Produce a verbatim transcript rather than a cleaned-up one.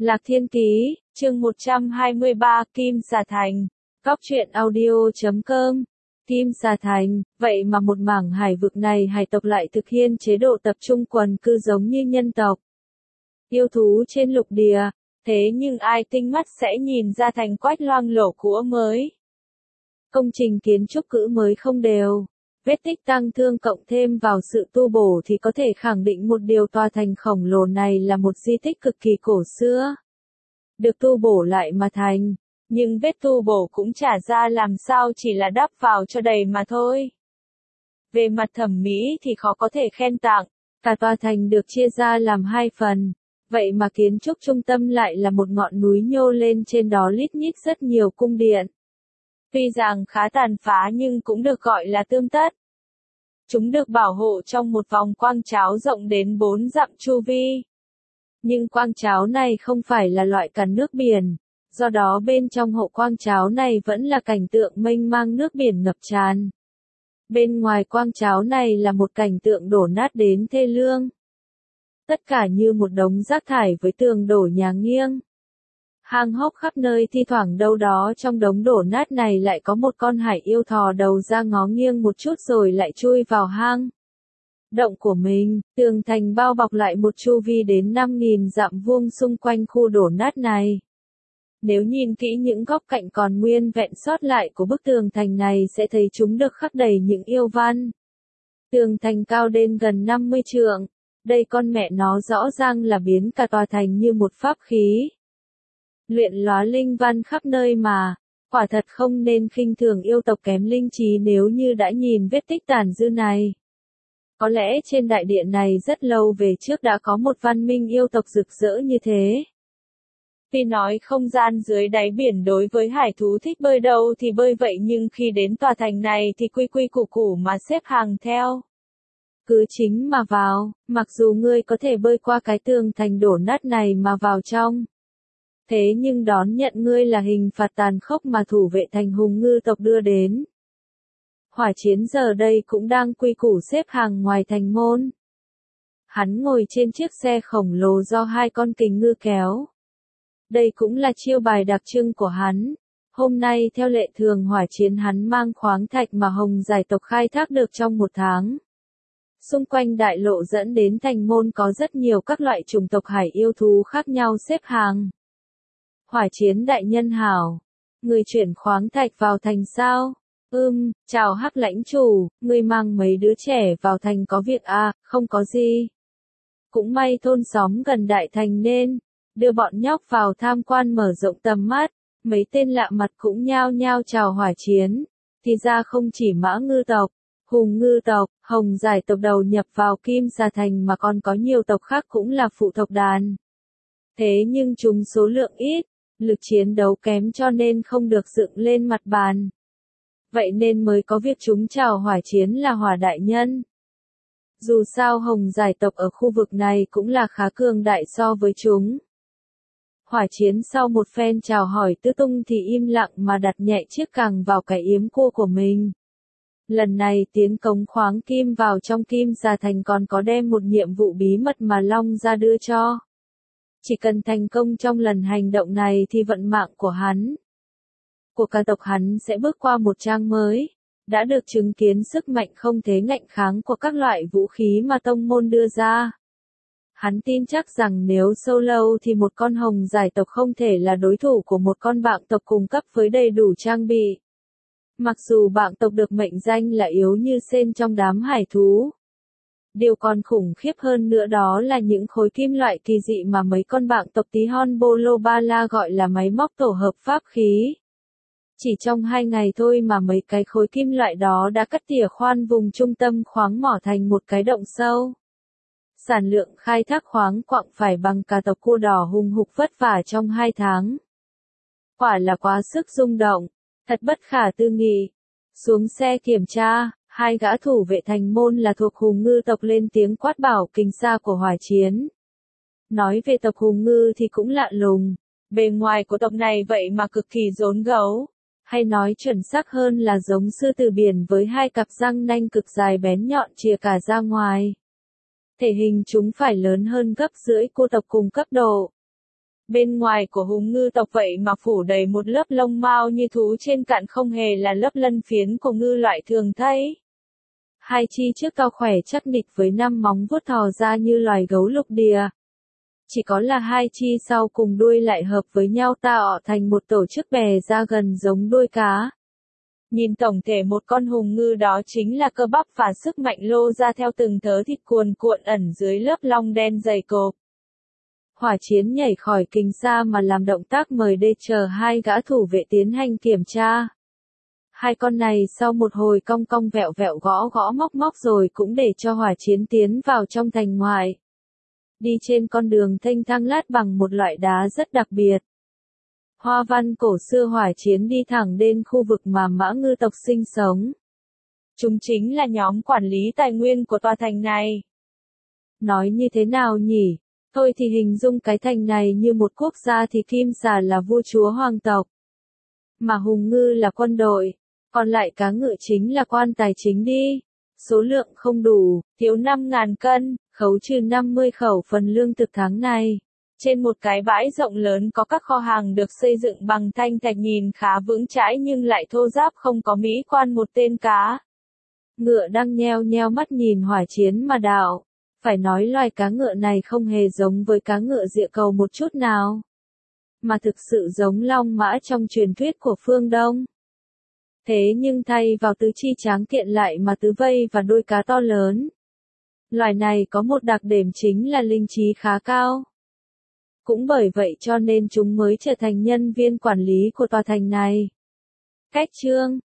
Lạc Thiên Ký, chương một trăm hai mươi ba, Kim Xà Thành. Góc truyện audio chấm com. Kim Xà Thành, vậy mà một mảng hải vực này hải tộc lại thực hiện chế độ tập trung quần cư giống như nhân tộc. Yêu thú trên lục địa, thế nhưng ai tinh mắt sẽ nhìn ra thành quách loang lổ cũ mới. Công trình kiến trúc cũ mới không đều. Vết tích tăng thương cộng thêm vào sự tu bổ thì có thể khẳng định một điều, tòa thành khổng lồ này là một di tích cực kỳ cổ xưa. Được tu bổ lại mà thành, nhưng vết tu bổ cũng chả ra làm sao, chỉ là đắp vào cho đầy mà thôi. Về mặt thẩm mỹ thì khó có thể khen tặng, cả tòa thành được chia ra làm hai phần, vậy mà kiến trúc trung tâm lại là một ngọn núi nhô lên, trên đó lít nhít rất nhiều cung điện. Tuy rằng khá tàn phá nhưng cũng được gọi là tươm tất. Chúng được bảo hộ trong một vòng quang cháo rộng đến bốn dặm chu vi. Nhưng quang cháo này không phải là loại cắn nước biển, do đó bên trong hộ quang cháo này vẫn là cảnh tượng mênh mang nước biển ngập tràn. Bên ngoài quang cháo này là một cảnh tượng đổ nát đến thê lương. Tất cả như một đống rác thải với tường đổ nhà nghiêng. Hang hốc khắp nơi, thi thoảng đâu đó trong đống đổ nát này lại có một con hải yêu thò đầu ra ngó nghiêng một chút rồi lại chui vào hang động của mình. Tường thành bao bọc lại một chu vi đến năm nghìn dặm vuông xung quanh khu đổ nát này. Nếu nhìn kỹ những góc cạnh còn nguyên vẹn sót lại của bức tường thành này sẽ thấy chúng được khắc đầy những yêu văn. Tường thành cao đến gần năm mươi trượng, đây con mẹ nó rõ ràng là biến cả tòa thành như một pháp khí. Luyện lóa linh văn khắp nơi mà, quả thật không nên khinh thường yêu tộc kém linh trí nếu như đã nhìn vết tích tàn dư này. Có lẽ trên đại địa này rất lâu về trước đã có một văn minh yêu tộc rực rỡ như thế. Tuy nói không gian dưới đáy biển đối với hải thú thích bơi đâu thì bơi vậy, nhưng khi đến tòa thành này thì quy quy củ củ mà xếp hàng theo. Cứ chính mà vào, mặc dù ngươi có thể bơi qua cái tường thành đổ nát này mà vào trong. Thế nhưng đón nhận ngươi là hình phạt tàn khốc mà thủ vệ thành hùng ngư tộc đưa đến. Hỏa Chiến giờ đây cũng đang quy củ xếp hàng ngoài thành môn. Hắn ngồi trên chiếc xe khổng lồ do hai con kình ngư kéo. Đây cũng là chiêu bài đặc trưng của hắn. Hôm nay theo lệ thường Hỏa Chiến hắn mang khoáng thạch mà Hồng Giải tộc khai thác được trong một tháng. Xung quanh đại lộ dẫn đến thành môn có rất nhiều các loại chủng tộc hải yêu thú khác nhau xếp hàng. Hỏa Chiến đại nhân hảo, người chuyển khoáng thạch vào thành sao? Ừm, chào Hắc lãnh chủ, người mang mấy đứa trẻ vào thành có việc à? Không có gì. Cũng may thôn xóm gần đại thành nên đưa bọn nhóc vào tham quan mở rộng tầm mắt. Mấy tên lạ mặt cũng nhao nhao chào Hỏa Chiến. Thì ra không chỉ Mã ngư tộc, Hùng ngư tộc, Hồng Giải tộc đầu nhập vào Kim Xà Thành mà còn có nhiều tộc khác cũng là phụ tộc đàn. Thế nhưng chúng số lượng ít, lực chiến đấu kém cho nên không được dựng lên mặt bàn. Vậy nên mới có việc chúng chào Hỏa Chiến là Hỏa đại nhân. Dù sao Hồng Giải tộc ở khu vực này cũng là khá cường đại so với chúng. Hỏa Chiến sau một phen chào hỏi tứ tung thì im lặng mà đặt nhẹ chiếc càng vào cái yếm cua của mình. Lần này tiến cống khoáng kim vào trong Kim Xà Thành còn có đem một nhiệm vụ bí mật mà Long ra đưa cho. Chỉ cần thành công trong lần hành động này thì vận mạng của hắn, của cả tộc hắn sẽ bước qua một trang mới. Đã được chứng kiến sức mạnh không thể ngạnh kháng của các loại vũ khí mà tông môn đưa ra. Hắn tin chắc rằng nếu solo thì một con Hồng Giải tộc không thể là đối thủ của một con Bạng tộc cùng cấp với đầy đủ trang bị. Mặc dù Bạng tộc được mệnh danh là yếu như sên trong đám hải thú. Điều còn khủng khiếp hơn nữa đó là những khối kim loại kỳ dị mà mấy con Bạng tộc tí hon Bolo Ba La gọi là máy móc tổ hợp pháp khí. Chỉ trong hai ngày thôi mà mấy cái khối kim loại đó đã cắt tỉa khoan vùng trung tâm khoáng mỏ thành một cái động sâu. Sản lượng khai thác khoáng quặng phải bằng cả tộc cua đỏ hùng hục vất vả trong hai tháng. Quả là quá sức rung động, thật bất khả tư nghị. Xuống xe kiểm tra, hai gã thủ vệ thành môn là thuộc Hùng ngư tộc lên tiếng quát bảo kình xa của Hỏa Chiến. Nói về tộc Hùng ngư thì cũng lạ lùng, bề ngoài của tộc này vậy mà cực kỳ rốn gấu, hay nói chuẩn xác hơn là giống sư tử biển với hai cặp răng nanh cực dài bén nhọn chìa cả ra ngoài. Thể hình chúng phải lớn hơn gấp rưỡi cua tộc cùng cấp độ. Bên ngoài của hùng ngư tộc vậy mà phủ đầy một lớp lông mao như thú trên cạn, không hề là lớp lân phiến của ngư loại thường thấy. Hai chi trước cao khỏe chắc nịch với năm móng vuốt thò ra như loài gấu lục địa. Chỉ có là hai chi sau cùng đuôi lại hợp với nhau tạo thành một tổ chức bè ra gần giống đuôi cá. Nhìn tổng thể một con hùng ngư đó chính là cơ bắp và sức mạnh lô ra theo từng thớ thịt cuồn cuộn ẩn dưới lớp lông đen dày cộp. Hỏa Chiến nhảy khỏi kình xa mà làm động tác mời đê chờ hai gã thủ vệ tiến hành kiểm tra. Hai con này sau một hồi cong cong vẹo vẹo gõ gõ móc móc rồi cũng để cho Hỏa Chiến tiến vào trong thành ngoại. Đi trên con đường thênh thang lát bằng một loại đá rất đặc biệt. Hoa văn cổ xưa. Hỏa Chiến đi thẳng đến khu vực mà mã ngư tộc sinh sống. Chúng chính là nhóm quản lý tài nguyên của tòa thành này. Nói như thế nào nhỉ? Thôi thì hình dung cái thành này như một quốc gia thì Kim Xà là vua chúa hoàng tộc. Mà hùng ngư là quân đội. Còn lại cá ngựa chính là quan tài chính đi. Số lượng không đủ, thiếu năm ngàn cân, khấu trừ năm mươi khẩu phần lương thực tháng này. Trên một cái bãi rộng lớn có các kho hàng được xây dựng bằng thanh thạch nhìn khá vững chãi nhưng lại thô ráp, không có mỹ quan một tên cá ngựa đang nheo nheo mắt nhìn Hỏa Chiến mà đạo. Phải nói loài cá ngựa này không hề giống với cá ngựa Địa Cầu một chút nào. Mà thực sự giống long mã trong truyền thuyết của phương Đông. Thế nhưng thay vào tứ chi tráng kiện lại mà tứ vây và đuôi cá to lớn. Loài này có một đặc điểm chính là linh trí khá cao. Cũng bởi vậy cho nên chúng mới trở thành nhân viên quản lý của tòa thành này. Cách chương